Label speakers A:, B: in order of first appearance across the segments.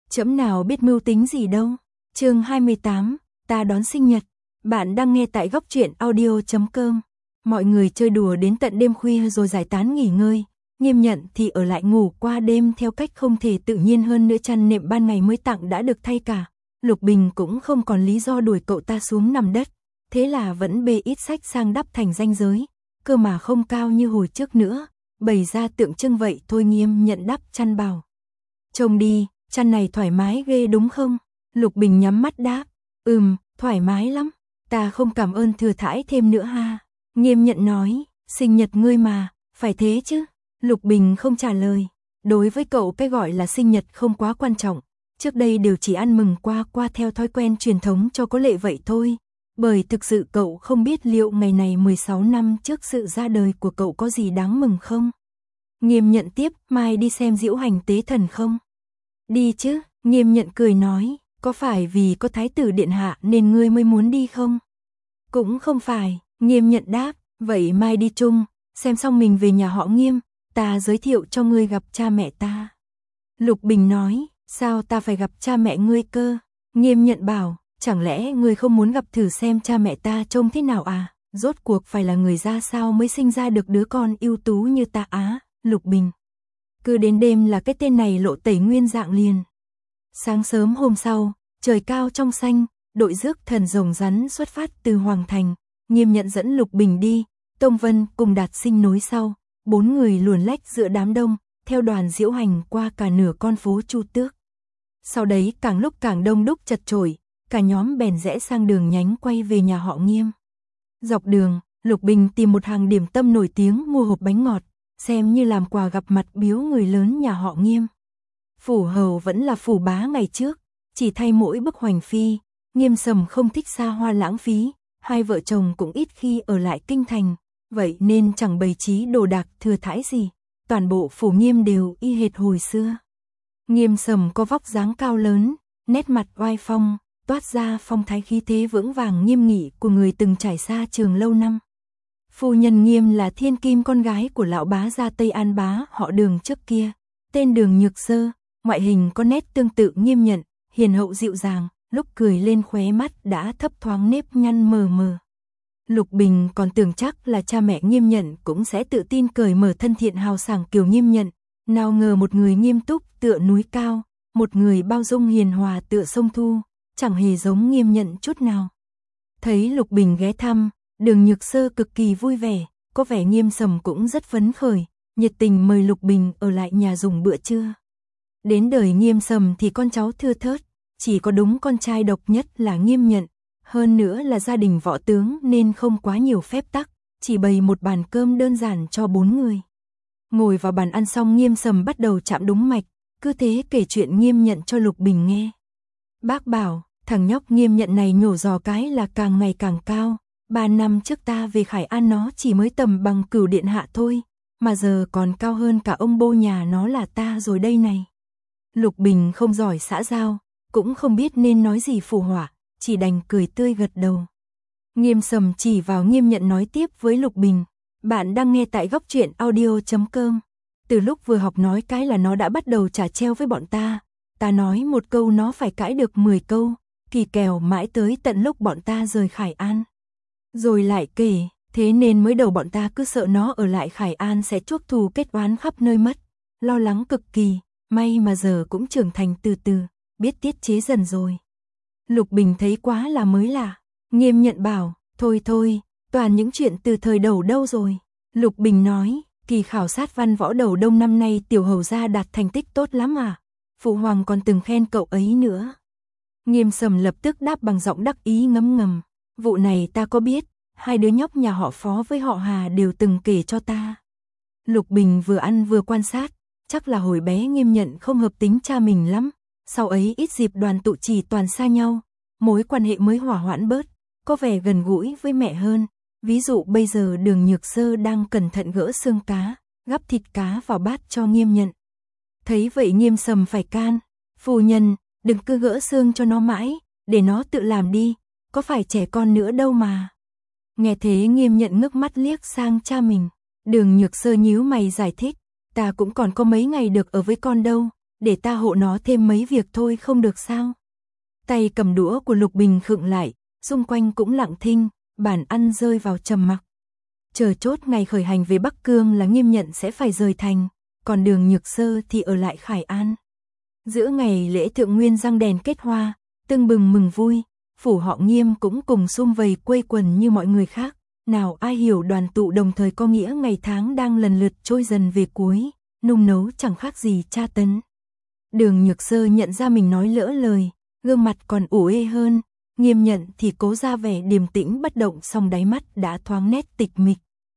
A: Trẫm nào biết mưu tính gì đâu. Chương 28, ta đón sinh nhật. Bạn đang nghe tại góc truyện audio.com. Mọi người chơi đùa đến tận đêm khuya rồi giải tán nghỉ ngơi. Nghiêm Nhận thì ở lại ngủ qua đêm theo cách không thể tự nhiên hơn nữa, chăn nệm ban ngày mới tặng đã được thay cả. Lục Bình cũng không còn lý do đuổi cậu ta xuống nằm đất, thế là vẫn bê ít sách sang đắp thành ranh giới, cơ mà không cao như hồi trước nữa, bày ra tượng trưng vậy thôi. Nghiêm Nhận đắp chăn bảo: "Trông đi, chăn này thoải mái ghê đúng không?" Lục Bình nhắm mắt đáp: Thoải mái lắm, ta không cảm ơn thừa thãi thêm nữa ha." Nghiêm Nhận nói: "Sinh nhật ngươi mà, phải thế chứ." Lục Bình không trả lời, đối với cậu cái gọi là sinh nhật không quá quan trọng, trước đây đều chỉ ăn mừng qua theo thói quen truyền thống cho có lệ vậy thôi, bởi thực sự cậu không biết liệu ngày này 16 năm trước sự ra đời của cậu có gì đáng mừng không. Nghiêm Nhận tiếp: "Mai đi xem diễu hành tế thần không?" "Đi chứ." Nghiêm Nhận cười nói: "Có phải vì có thái tử điện hạ nên ngươi mới muốn đi không?" "Cũng không phải." Nghiêm Nhận đáp: "Vậy mai đi chung, xem xong mình về nhà họ Nghiêm, ta giới thiệu cho ngươi gặp cha mẹ ta." Lục Bình nói: "Sao ta phải gặp cha mẹ ngươi cơ?" Nghiêm Nhận bảo: "Chẳng lẽ ngươi không muốn gặp thử xem cha mẹ ta trông thế nào à? Rốt cuộc phải là người ra sao mới sinh ra được đứa con ưu tú như ta á." Lục Bình: "Cứ đến đêm là cái tên này lộ tẩy nguyên dạng liền." Sáng sớm hôm sau, trời cao trong xanh, đội rước thần rồng rắn xuất phát từ Hoàng Thành. Nghiêm Nhận dẫn Lục Bình đi, Tông Vân cùng Đạt Sinh nối sau, 4 người luồn lách giữa đám đông, theo đoàn diễu hành qua cả nửa con phố Chu Tước. Sau đấy càng lúc càng đông đúc chật chội, cả nhóm bèn rẽ sang đường nhánh quay về nhà họ Nghiêm. Dọc đường, Lục Bình tìm một hàng điểm tâm nổi tiếng mua hộp bánh ngọt, xem như làm quà gặp mặt biếu người lớn nhà họ Nghiêm. Phủ hầu vẫn là phủ bá ngày trước, chỉ thay mỗi bức hoành phi. Nghiêm Sầm không thích xa hoa lãng phí, hai vợ chồng cũng ít khi ở lại kinh thành, vậy nên chẳng bày trí đồ đạc thừa thãi gì, toàn bộ phủ Nghiêm đều y hệt hồi xưa. Nghiêm Sầm có vóc dáng cao lớn, nét mặt oai phong, toát ra phong thái khí thế vững vàng nghiêm nghị của người từng trải xa trường lâu năm. Phu nhân Nghiêm là thiên kim con gái của lão bá gia Tây An bá họ Đường trước kia, tên Đường Nhược Sơ, ngoại hình có nét tương tự Nghiêm Nhận, hiền hậu dịu dàng, lúc cười lên khóe mắt đã thấp thoáng nếp nhăn mờ mờ. Lục Bình còn tưởng chắc là cha mẹ Nghiêm Nhận cũng sẽ tự tin cởi mở thân thiện hào sảng kiểu Nghiêm Nhận, nào ngờ một người nghiêm túc tựa núi cao, một người bao dung hiền hòa tựa sông Thu, chẳng hề giống Nghiêm Nhận chút nào. Thấy Lục Bình ghé thăm, Đường Nhược Sơ cực kỳ vui vẻ, có vẻ Nghiêm Sầm cũng rất phấn khởi, nhiệt tình mời Lục Bình ở lại nhà dùng bữa trưa. Đến đời Nghiêm Sầm thì con cháu thưa thớt, chỉ có đúng con trai độc nhất là Nghiêm Nhận, hơn nữa là gia đình võ tướng nên không quá nhiều phép tắc, chỉ bày một bàn cơm đơn giản cho 4 người. Ngồi vào bàn ăn xong, Nghiêm Sầm bắt đầu chạm đúng mạch, cứ thế kể chuyện Nghiêm Nhận cho Lục Bình nghe. "Bác bảo, thằng nhóc Nghiêm Nhận này nhổ giò cái là càng ngày càng cao, 3 năm trước ta về Khải An nó chỉ mới tầm bằng Cửu điện hạ thôi, mà giờ còn cao hơn cả ông bô nhà nó là ta rồi đây này." Lục Bình không giỏi xã giao, cũng không biết nên nói gì phụ họa, chỉ đành cười tươi gật đầu. Nghiêm Sầm chỉ vào Nghiêm Nhận nói tiếp với Lục Bình: "Bạn đang nghe tại góc truyện audio.com. Từ lúc vừa học nói cái là nó đã bắt đầu trả treo với bọn ta. Ta nói một câu nó phải cãi được 10 câu, kỳ kèo mãi tới tận lúc bọn ta rời Khải An. Rồi lại kể, thế nên mới đầu bọn ta cứ sợ nó ở lại Khải An sẽ chuốc thù kết oán khắp nơi mất, lo lắng cực kỳ, may mà giờ cũng trưởng thành từ từ, biết tiết chế dần rồi." Lục Bình thấy quá là mới lạ. Nghiêm Nhận bảo: Thôi thôi, toàn những chuyện từ thời đầu đâu rồi." Lục Bình nói: "Kỳ khảo sát văn võ đầu đông năm nay tiểu hầu gia đạt thành tích tốt lắm à? Phụ hoàng còn từng khen cậu ấy nữa." Nghiêm Sầm lập tức đáp bằng giọng đắc ý ngấm ngầm: "Vụ này ta có biết, hai đứa nhóc nhà họ Phó với họ Hà đều từng kể cho ta." Lục Bình vừa ăn vừa quan sát, chắc là hồi bé Nghiêm Nhận không hợp tính cha mình lắm, sau ấy ít dịp đoàn tụ chỉ toàn xa nhau, mối quan hệ mới hòa hoãn bớt, có vẻ gần gũi với mẹ hơn. Ví dụ bây giờ Đường Nhược Sơ đang cẩn thận gỡ xương cá, gắp thịt cá vào bát cho Nghiêm Nhận. Thấy vậy Nghiêm Sầm phải can: "Phu nhân, đừng cứ gỡ xương cho nó mãi, để nó tự làm đi, có phải trẻ con nữa đâu mà." Nghe thế Nghiêm Nhận ngước mắt liếc sang cha mình. Đường Nhược Sơ nhíu mày giải thích: "Ta cũng còn có mấy ngày được ở với con đâu, để ta hộ nó thêm mấy việc thôi không được sao? Tay cầm đũa của Lục Bình khựng lại, xung quanh cũng lặng thinh, bàn ăn rơi vào trầm mặc. Chờ chốt ngày khởi hành về Bắc Cương là Nghiêm Nhận sẽ phải rời thành, còn Đường Nhược Sơ thì ở lại Khải An. Giữa ngày lễ thượng nguyên răng đèn kết hoa, tưng bừng mừng vui, phủ họ Nghiêm cũng cùng sum vầy quây quần như mọi người khác. Nào ai hiểu đoàn tụ đồng thời có nghĩa ngày tháng đang lần lượt trôi dần về cuối, nung nấu chẳng khác gì tra tấn. Đường Nhược Sơ nhận ra mình nói lỡ lời, gương mặt còn ủ ê hơn, Nghiêm Nhận thì cố ra vẻ điềm tĩnh bất động, song đáy mắt đã thoáng nét tịch mịch.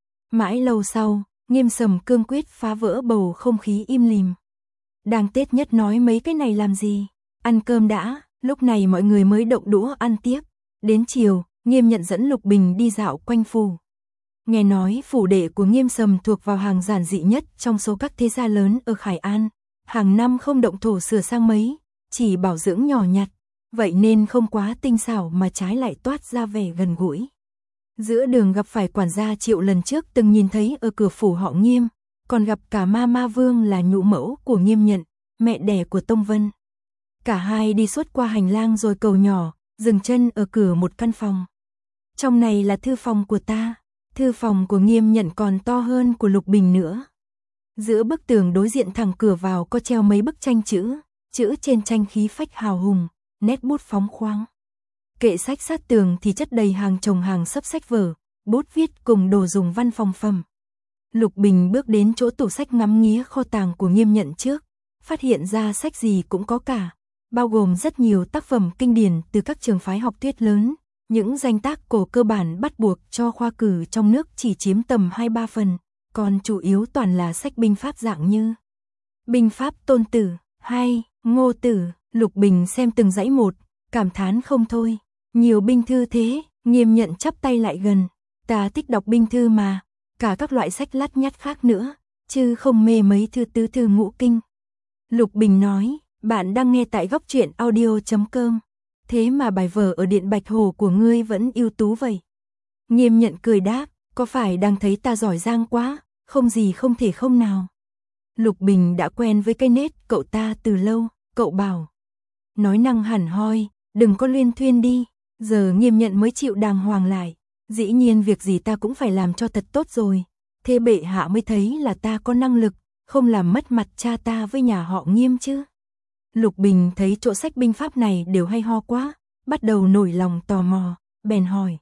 A: Mãi lâu sau, Nghiêm Sầm cương quyết phá vỡ bầu không khí im lìm. Đang Tết nhất nói mấy cái này làm gì? Ăn cơm đã. Lúc này mọi người mới động đũa ăn tiếp. Đến chiều, Nghiêm Nhận dẫn Lục Bình đi dạo quanh phủ. Nghe nói phủ đệ của Nghiêm Sầm thuộc vào hàng giản dị nhất trong số các thế gia lớn ở Khải An. Hàng năm không động thổ sửa sang mấy, chỉ bảo dưỡng nhỏ nhặt. Vậy nên không quá tinh xảo mà trái lại toát ra vẻ gần gũi. Giữa đường gặp phải quản gia Triệu lần trước từng nhìn thấy ở cửa phủ họ Nghiêm, còn gặp cả Ma Vương là nhũ mẫu của Nghiêm Nhận, mẹ đẻ của Tông Vân. Cả hai đi suốt qua hành lang rồi cầu nhỏ, dừng chân ở cửa một căn phòng. Trong này là thư phòng của ta. Thư phòng của Nghiêm Nhận còn to hơn của Lục Bình nữa. Giữa bức tường đối diện thẳng cửa vào có treo mấy bức tranh chữ trên tranh khí phách hào hùng, nét bút phóng khoáng. Kệ sách sát tường thì chất đầy hàng chồng hàng sấp sách vở, bút viết cùng đồ dùng văn phòng phẩm. Lục Bình bước đến chỗ tủ sách ngắm nghía kho tàng của Nghiêm Nhận trước, phát hiện ra sách gì cũng có cả, bao gồm rất nhiều tác phẩm kinh điển từ các trường phái học thuyết lớn. Những danh tác cổ cơ bản bắt buộc cho khoa cử trong nước chỉ chiếm tầm 2-3 phần, còn chủ yếu toàn là sách binh pháp dạng như Binh pháp Tôn Tử, hay Ngô Tử. Lục Bình xem từng dãy một, cảm thán không thôi. Nhiều binh thư thế. Nghiêm Nhận chắp tay lại gần. Ta thích đọc binh thư mà, cả các loại sách lắt nhắt khác nữa, chứ không mê mấy thư tứ thư ngũ kinh. Lục Bình nói, bạn đang nghe tại góc truyện audio.com. Thế mà bài vở ở Điện Bạch Hồ của ngươi vẫn ưu tú vậy. Nghiêm Nhận cười đáp, có phải đang thấy ta giỏi giang quá, không gì không thể không nào. Lục Bình đã quen với cái nết cậu ta từ lâu, cậu bảo. Nói năng hẳn hoi, đừng có luyên thuyên đi, giờ Nghiêm Nhận mới chịu đàng hoàng lại. Dĩ nhiên việc gì ta cũng phải làm cho thật tốt rồi, thế bệ hạ mới thấy là ta có năng lực, không làm mất mặt cha ta với nhà họ Nghiêm chứ. Lục Bình thấy chỗ sách binh pháp này đều hay ho quá, bắt đầu nổi lòng tò mò, bèn hỏi.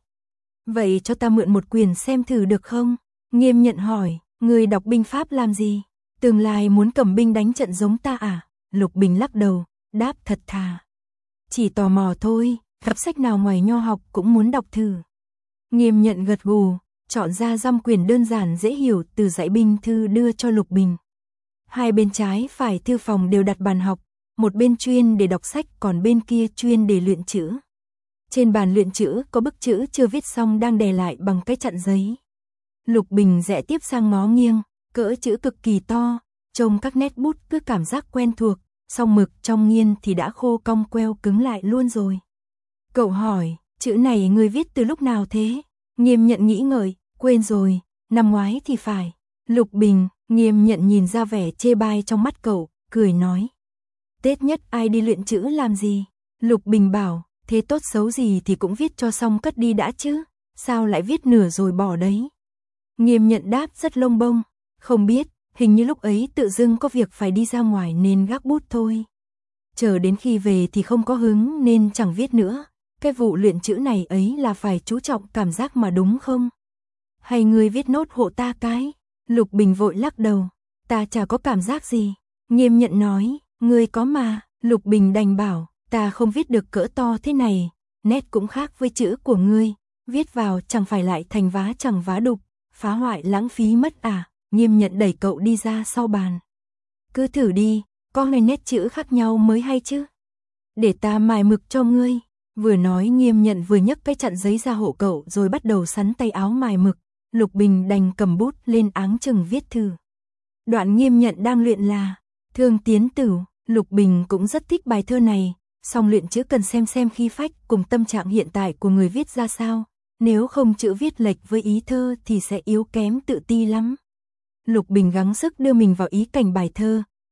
A: Vậy cho ta mượn một quyển xem thử được không? Nghiêm Nhận hỏi, người đọc binh pháp làm gì? Tương lai muốn cầm binh đánh trận giống ta à? Lục Bình lắc đầu, đáp thật thà. Chỉ tò mò thôi, gặp sách nào ngoài nho học cũng muốn đọc thử. Nghiêm Nhận gật gù, chọn ra dăm quyển đơn giản dễ hiểu từ dãy binh thư đưa cho Lục Bình. Hai bên trái phải thư phòng đều đặt bàn học, một bên chuyên để đọc sách còn bên kia chuyên để luyện chữ. Trên bàn luyện chữ có bức chữ chưa viết xong đang đè lại bằng cái chặn giấy. Lục Bình rẽ tiếp sang ngó nghiêng, cỡ chữ cực kỳ to, trông các nét bút cứ cảm giác quen thuộc, song mực trong nghiên thì đã khô cong queo cứng lại luôn rồi. Cậu hỏi, chữ này người viết từ lúc nào thế? Nghiêm Nhận nghĩ ngợi, quên rồi, năm ngoái thì phải. Lục Bình, Nghiêm Nhận nhìn ra vẻ chê bai trong mắt cậu, cười nói. Tết nhất ai đi luyện chữ làm gì? Lục Bình bảo, thế tốt xấu gì thì cũng viết cho xong cất đi đã chứ, sao lại viết nửa rồi bỏ đấy? Nghiêm Nhận đáp rất lông bông, không biết, hình như lúc ấy tự dưng có việc phải đi ra ngoài nên gác bút thôi. Chờ đến khi về thì không có hứng nên chẳng viết nữa, cái vụ luyện chữ này ấy là phải chú trọng cảm giác mà đúng không? Hay ngươi viết nốt hộ ta cái? Lục Bình vội lắc đầu, ta chả có cảm giác gì. Nghiêm Nhận nói, ngươi có mà. Lục Bình đành bảo, ta không viết được cỡ to thế này, nét cũng khác với chữ của ngươi, viết vào chẳng phải lại thành vá chẳng vá đục, phá hoại lãng phí mất à? Nghiêm Nhận đẩy cậu đi ra sau bàn. Cứ thử đi, có ngày nét chữ khác nhau mới hay chứ. Để ta mài mực cho ngươi. Vừa nói Nghiêm Nhận vừa nhấc cái chặn giấy ra hộ cậu rồi bắt đầu sắn tay áo mài mực. Lục Bình đành cầm bút lên áng chừng viết thử. Đoạn Nghiêm Nhận đang luyện là Thương Tiến Tử. Lục Bình cũng rất thích bài thơ này, song luyện chữ cần xem khí phách cùng tâm trạng hiện tại của người viết ra sao, nếu không chữ viết lệch với ý thơ thì sẽ yếu kém tự ti lắm. Lục Bình gắng sức đưa mình vào ý cảnh bài thơ,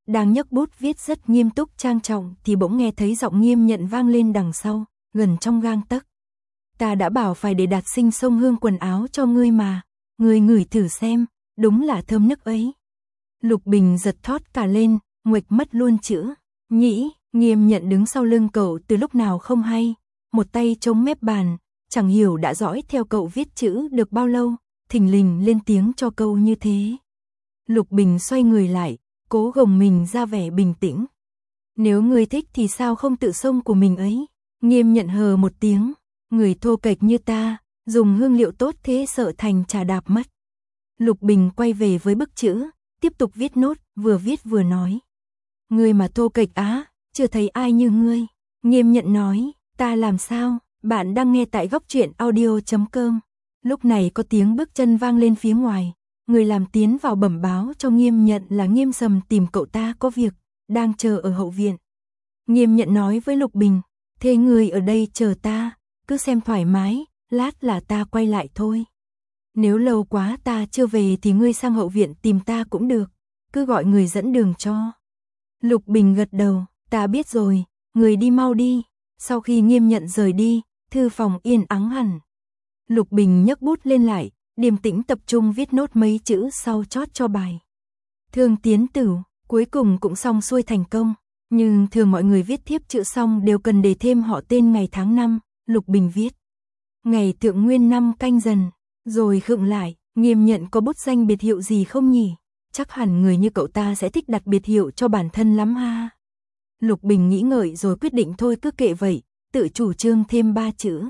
A: Đang nhấc bút viết rất nghiêm túc trang trọng thì bỗng nghe thấy giọng Nghiêm Nhận vang lên đằng sau, gần trong gang tấc. Ta đã bảo phải để Đạt Sinh xông hương quần áo cho ngươi mà, ngươi ngửi thử xem, đúng là thơm nức ấy. Lục Bình giật thót cả lên, nguệch mất luôn chữ nhĩ. Nghiêm Nhận đứng sau lưng cậu từ lúc nào không hay, một tay chống mép bàn, chẳng hiểu đã dõi theo cậu viết chữ được bao lâu, thình lình lên tiếng cho câu như thế. Lục Bình xoay người lại, cố gồng mình ra vẻ bình tĩnh. Nếu ngươi thích thì sao không tự xông của mình ấy? Nghiêm Nhận hờ một tiếng, người thô kệch như ta, dùng hương liệu tốt thế sợ thành trà đạp mất. Lục Bình quay về với bức chữ, tiếp tục viết nốt, vừa viết vừa nói. Ngươi mà thô kệch á, chưa thấy ai như ngươi. Nghiêm Nhận nói, ta làm sao? Bạn đang nghe tại góc truyện audio.com. Lúc này có tiếng bước chân vang lên phía ngoài. Người làm tiến vào bẩm báo cho Nghiêm Nhận là Nghiêm Sầm tìm cậu ta có việc, đang chờ ở hậu viện. Nghiêm Nhận nói với Lục Bình, thế người ở đây chờ ta, cứ xem thoải mái, lát là ta quay lại thôi. Nếu lâu quá ta chưa về thì ngươi sang hậu viện tìm ta cũng được, cứ gọi người dẫn đường cho. Lục Bình gật đầu, ta biết rồi, người đi mau đi. Sau khi Nghiêm Nhận rời đi, thư phòng yên ắng hẳn. Lục Bình nhấc bút lên lại, điềm tĩnh tập trung viết nốt mấy chữ sau chót cho bài. Thương Tiến Tử, cuối cùng cũng xong xuôi thành công, nhưng thường mọi người viết thiếp chữ xong đều cần để thêm họ tên ngày tháng năm, Lục Bình viết. Ngày Thượng Nguyên năm Canh Dần, rồi khựng lại, Nghiêm Nhận có bút danh biệt hiệu gì không nhỉ? Chắc hẳn người như cậu ta sẽ thích đặt biệt hiệu cho bản thân lắm ha. Lục Bình nghĩ ngợi rồi quyết định thôi cứ kệ vậy, tự chủ trương thêm 3 chữ.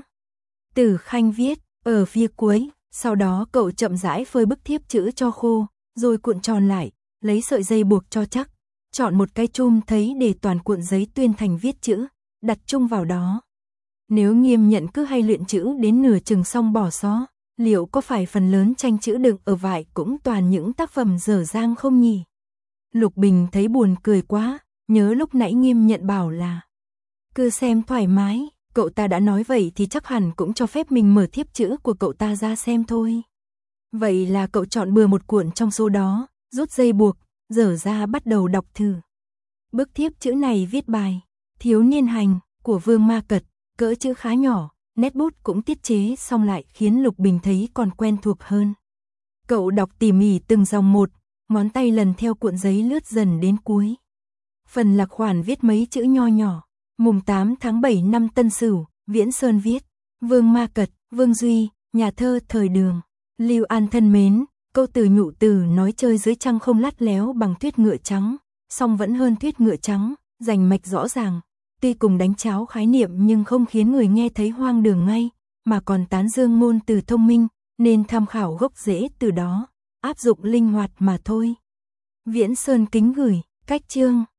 A: Tử Khanh viết, ở phía cuối, sau đó cậu chậm rãi phơi bức thiếp chữ cho khô, rồi cuộn tròn lại, lấy sợi dây buộc cho chắc, chọn một cái chum thấy để toàn cuộn giấy tuyên thành viết chữ, đặt chung vào đó. Nếu Nghiêm Nhận cứ hay luyện chữ đến nửa chừng xong bỏ xó, liệu có phải phần lớn tranh chữ đựng ở vải cũng toàn những tác phẩm dở dang không nhỉ? Lục Bình thấy buồn cười quá, nhớ lúc nãy Nghiêm Nhận bảo là cứ xem thoải mái, cậu ta đã nói vậy thì chắc hẳn cũng cho phép mình mở thiếp chữ của cậu ta ra xem thôi. Vậy là cậu chọn bừa một cuộn trong số đó, rút dây buộc, dở ra bắt đầu đọc thử. Bức thiếp chữ này viết bài Thiếu Niên Hành của Vương Ma Cật, cỡ chữ khá nhỏ, nét bút cũng tiết chế xong lại khiến Lục Bình thấy còn quen thuộc hơn. Cậu đọc tỉ mỉ từng dòng một, ngón tay lần theo cuộn giấy lướt dần đến cuối. Phần lạc khoản viết mấy chữ nho nhỏ. Mùng 8 tháng 7 năm Tân Sửu, Viễn Sơn viết. Vương Ma Cật, Vương Duy, nhà thơ thời Đường. Lưu An thân mến, câu từ nhụ từ nói chơi dưới trăng không lắt léo bằng thuyết ngựa trắng, song vẫn hơn thuyết ngựa trắng, rành mạch rõ ràng. Tuy cùng đánh cháo khái niệm nhưng không khiến người nghe thấy hoang đường ngay, mà còn tán dương ngôn từ thông minh, nên tham khảo gốc rễ từ đó, áp dụng linh hoạt mà thôi. Viễn Sơn kính gửi, cách chương.